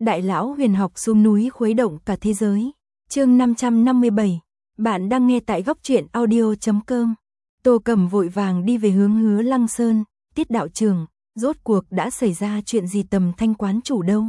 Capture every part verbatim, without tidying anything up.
Đại lão huyền học xuống núi khuấy động cả thế giới. Chương năm trăm năm mươi bảy. Bạn đang nghe tại góc truyện audio chấm com. Tô Cầm vội vàng đi về hướng Hứa Lăng Sơn. Tiết đạo trưởng, rốt cuộc đã xảy ra chuyện gì Tầm Thanh quán chủ đâu?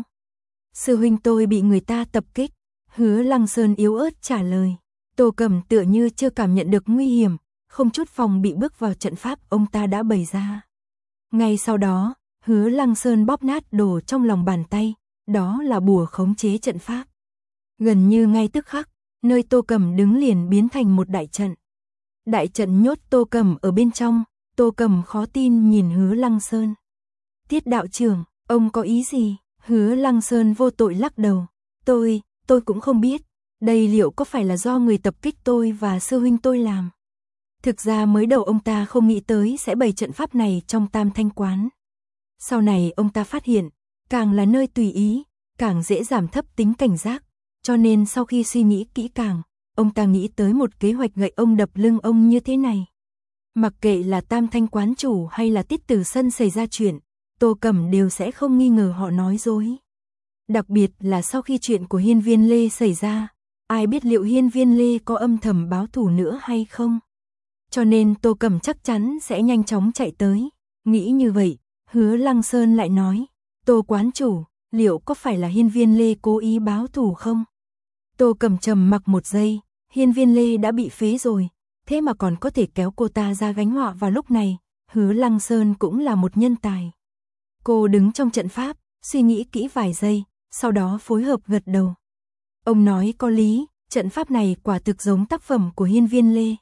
Sư huynh tôi bị người ta tập kích. Hứa Lăng Sơn yếu ớt trả lời. Tô Cầm tựa như chưa cảm nhận được nguy hiểm, không chút phòng bị bước vào trận pháp ông ta đã bày ra. Ngay sau đó, Hứa Lăng Sơn bóp nát đồ trong lòng bàn tay, đó là bùa khống chế trận pháp. Gần như ngay tức khắc, nơi Tô Cầm đứng liền biến thành một đại trận. Đại trận nhốt Tô Cầm ở bên trong, Tô Cầm khó tin nhìn Hứa Lăng Sơn. Tiết đạo trưởng, ông có ý gì? Hứa Lăng Sơn vô tội lắc đầu. Tôi, tôi cũng không biết, đây liệu có phải là do người tập kích tôi và sư huynh tôi làm? Thực ra mới đầu ông ta không nghĩ tới sẽ bày trận pháp này trong Tam Thanh quán. Sau này ông ta phát hiện, càng là nơi tùy ý, càng dễ giảm thấp tính cảnh giác, cho nên sau khi suy nghĩ kỹ càng, ông ta nghĩ tới một kế hoạch gậy ông đập lưng ông như thế này. Mặc kệ là Tam Thanh quán chủ hay là Tiết Tử Sân xảy ra chuyện, Tô Cầm đều sẽ không nghi ngờ họ nói dối. Đặc biệt là sau khi chuyện của Hiên Viên Lê xảy ra, ai biết liệu Hiên Viên Lê có âm thầm báo thù nữa hay không? Cho nên Tô Cầm chắc chắn sẽ nhanh chóng chạy tới. Nghĩ như vậy, Hứa Lăng Sơn lại nói, Tô quán chủ, liệu có phải là Hiên Viên Lê cố ý báo thù không? Tô Cầm trầm mặc một giây, Hiên Viên Lê đã bị phế rồi, thế mà còn có thể kéo cô ta ra gánh họa vào lúc này, Hứa Lăng Sơn cũng là một nhân tài. Cô đứng trong trận pháp, suy nghĩ kỹ vài giây, sau đó phối hợp gật đầu. Ông nói có lý, trận pháp này quả thực giống tác phẩm của Hiên Viên Lê.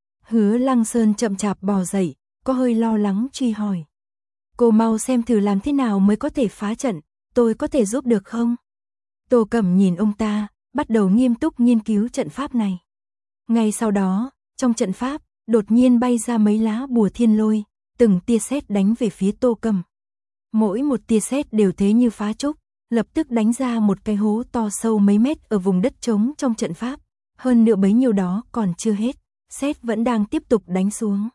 Hứa Lăng Sơn chậm chạp bò dậy, có hơi lo lắng truy hỏi. Cô mau xem thử làm thế nào mới có thể phá trận, tôi có thể giúp được không? Tô Cầm nhìn ông ta, bắt đầu nghiêm túc nghiên cứu trận pháp này. Ngay sau đó, trong trận pháp, đột nhiên bay ra mấy lá bùa thiên lôi, từng tia sét đánh về phía Tô Cầm. Mỗi một tia sét đều thế như phá trúc, lập tức đánh ra một cái hố to sâu mấy mét ở vùng đất trống trong trận pháp. Hơn nữa bấy nhiêu đó còn chưa hết, sét vẫn đang tiếp tục đánh xuống.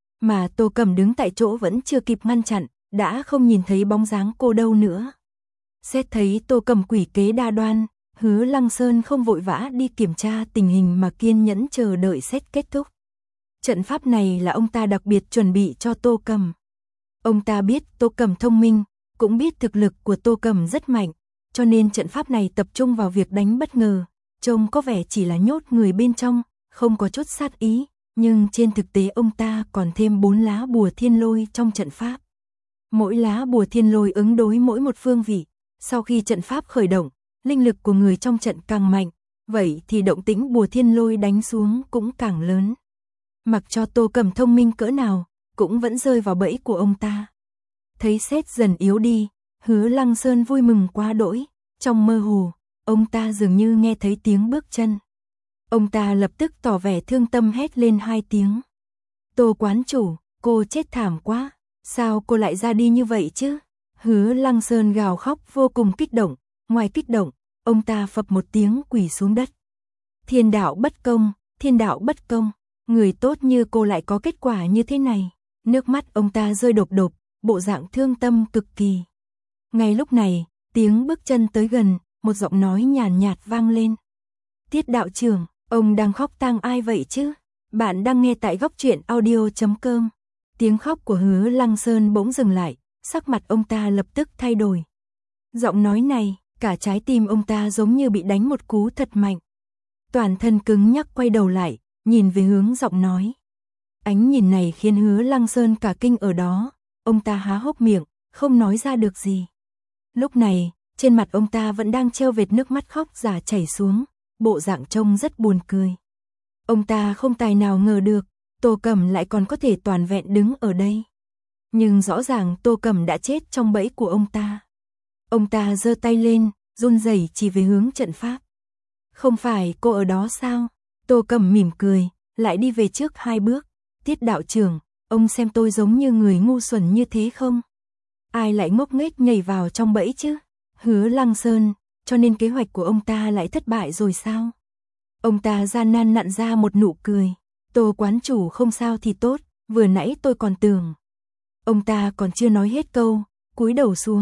Mà Tô Cầm đứng tại chỗ vẫn chưa kịp ngăn chặn, đã không nhìn thấy bóng dáng cô đâu nữa. Sét thấy Tô Cầm quỷ kế đa đoan, Hứa Lăng Sơn không vội vã đi kiểm tra tình hình mà kiên nhẫn chờ đợi sét kết thúc. Trận pháp này là ông ta đặc biệt chuẩn bị cho Tô Cầm. Ông ta biết Tô Cầm thông minh, cũng biết thực lực của Tô Cầm rất mạnh, cho nên trận pháp này tập trung vào việc đánh bất ngờ, trông có vẻ chỉ là nhốt người bên trong, không có chút sát ý, nhưng trên thực tế ông ta còn thêm bốn lá bùa thiên lôi trong trận pháp. Mỗi lá bùa thiên lôi ứng đối mỗi một phương vị, sau khi trận pháp khởi động, linh lực của người trong trận càng mạnh, vậy thì động tĩnh bùa thiên lôi đánh xuống cũng càng lớn. Mặc cho Tô Cầm thông minh cỡ nào, cũng vẫn rơi vào bẫy của ông ta. Thấy sét dần yếu đi, Hứa Lăng Sơn vui mừng quá đỗi, trong mơ hồ, ông ta dường như nghe thấy tiếng bước chân. Ông ta lập tức tỏ vẻ thương tâm hét lên hai tiếng. Tô quán chủ, cô chết thảm quá, sao cô lại ra đi như vậy chứ? Hứa Lăng Sơn gào khóc vô cùng kích động, ngoài kích động, ông ta phập một tiếng quỳ xuống đất. Thiên đạo bất công, thiên đạo bất công, người tốt như cô lại có kết quả như thế này. Nước mắt ông ta rơi đột đột, bộ dạng thương tâm cực kỳ. Ngay lúc này, tiếng bước chân tới gần, một giọng nói nhàn nhạt vang lên. Tiết đạo trưởng, ông đang khóc tang ai vậy chứ? Bạn đang nghe tại góc truyện audio chấm com. Tiếng khóc của Hứa Lăng Sơn bỗng dừng lại, sắc mặt ông ta lập tức thay đổi. Giọng nói này, cả trái tim ông ta giống như bị đánh một cú thật mạnh. Toàn thân cứng nhắc quay đầu lại, nhìn về hướng giọng nói. Ánh nhìn này khiến Hứa Lăng Sơn cả kinh ở đó, ông ta há hốc miệng, không nói ra được gì. Lúc này, trên mặt ông ta vẫn đang treo vệt nước mắt khóc giả chảy xuống, bộ dạng trông rất buồn cười. Ông ta không tài nào ngờ được, Tô Cầm lại còn có thể toàn vẹn đứng ở đây. Nhưng rõ ràng Tô Cầm đã chết trong bẫy của ông ta. Ông ta giơ tay lên, run rẩy chỉ về hướng trận pháp. Không phải cô ở đó sao? Tô Cầm mỉm cười, lại đi về trước hai bước. Tiết đạo trưởng, ông xem tôi giống như người ngu xuẩn như thế không? Ai lại ngốc nghếch nhảy vào trong bẫy chứ? Hứa Lăng Sơn, cho nên kế hoạch của ông ta lại thất bại rồi sao? Ông ta gian nan nặn ra một nụ cười. Tô quán chủ không sao thì tốt, vừa nãy tôi còn tưởng. Ông ta còn chưa nói hết câu, cúi đầu xuống,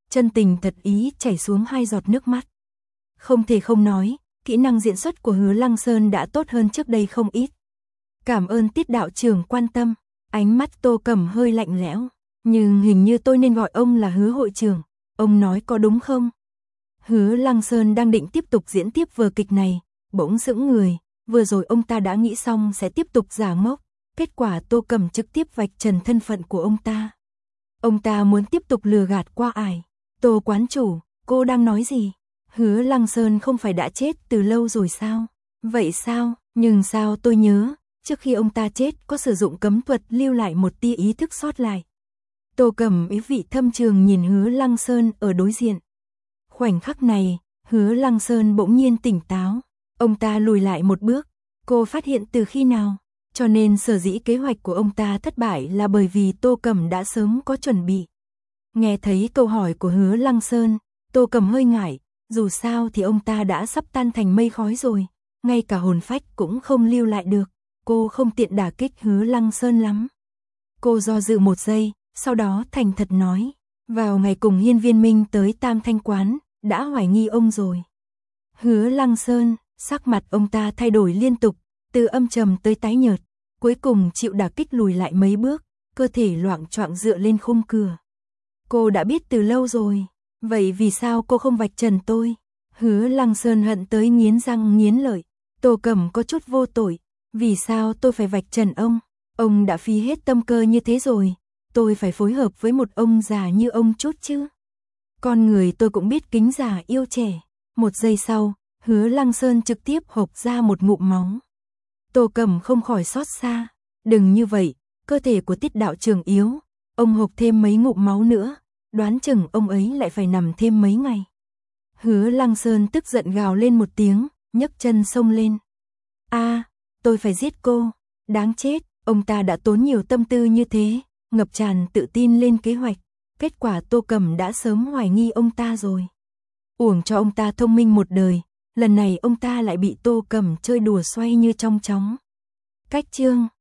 chân tình thật ý chảy xuống hai giọt nước mắt. Không thể không nói, kỹ năng diễn xuất của Hứa Lăng Sơn đã tốt hơn trước đây không ít. Cảm ơn Tiết đạo trưởng quan tâm, ánh mắt Tô Cẩm hơi lạnh lẽo, nhưng hình như tôi nên gọi ông là Hứa hội trưởng, ông nói có đúng không? Hứa Lăng Sơn đang định tiếp tục diễn tiếp vở kịch này, bỗng sững người, vừa rồi ông ta đã nghĩ xong sẽ tiếp tục giả ngốc, kết quả Tô Cẩm trực tiếp vạch trần thân phận của ông ta. Ông ta muốn tiếp tục lừa gạt qua ải. Tô quán chủ, cô đang nói gì? Hứa Lăng Sơn không phải đã chết từ lâu rồi sao? Vậy sao? Nhưng sao tôi nhớ, trước khi ông ta chết có sử dụng cấm thuật lưu lại một tia ý thức sót lại. Tô Cẩm ý vị thâm trường nhìn Hứa Lăng Sơn ở đối diện. Khoảnh khắc này, Hứa Lăng Sơn bỗng nhiên tỉnh táo. Ông ta lùi lại một bước. Cô phát hiện từ khi nào? Cho nên sở dĩ kế hoạch của ông ta thất bại là bởi vì Tô Cẩm đã sớm có chuẩn bị. Nghe thấy câu hỏi của Hứa Lăng Sơn, Tô Cẩm hơi ngại, dù sao thì ông ta đã sắp tan thành mây khói rồi, ngay cả hồn phách cũng không lưu lại được, cô không tiện đả kích Hứa Lăng Sơn lắm. Cô do dự một giây, sau đó thành thật nói, vào ngày cùng Hiên Viên Minh tới Tam Thanh Quán, đã hoài nghi ông rồi. Hứa Lăng Sơn, sắc mặt ông ta thay đổi liên tục, từ âm trầm tới tái nhợt, cuối cùng chịu đả kích lùi lại mấy bước, cơ thể loạng choạng dựa lên khung cửa. Cô đã biết từ lâu rồi, vậy vì sao cô không vạch trần tôi? Hứa Lăng Sơn hận tới nghiến răng nghiến lợi, Tô Cẩm có chút vô tội, vì sao tôi phải vạch trần ông? Ông đã phí hết tâm cơ như thế rồi, tôi phải phối hợp với một ông già như ông chút chứ. Con người tôi cũng biết kính già yêu trẻ. Một giây sau, Hứa Lăng Sơn trực tiếp hộc ra một ngụm máu. Tô Cẩm không khỏi xót xa, đừng như vậy, cơ thể của Tiết đạo trưởng yếu, ông hộc thêm mấy ngụm máu nữa, đoán chừng ông ấy lại phải nằm thêm mấy ngày. Hứa Lăng Sơn tức giận gào lên một tiếng, nhấc chân xông lên. A, tôi phải giết cô, đáng chết, ông ta đã tốn nhiều tâm tư như thế, ngập tràn tự tin lên kế hoạch, kết quả Tô Cẩm đã sớm hoài nghi ông ta rồi. Uổng cho ông ta thông minh một đời, lần này ông ta lại bị Tô Cẩm chơi đùa xoay như trong chóng. Cách chương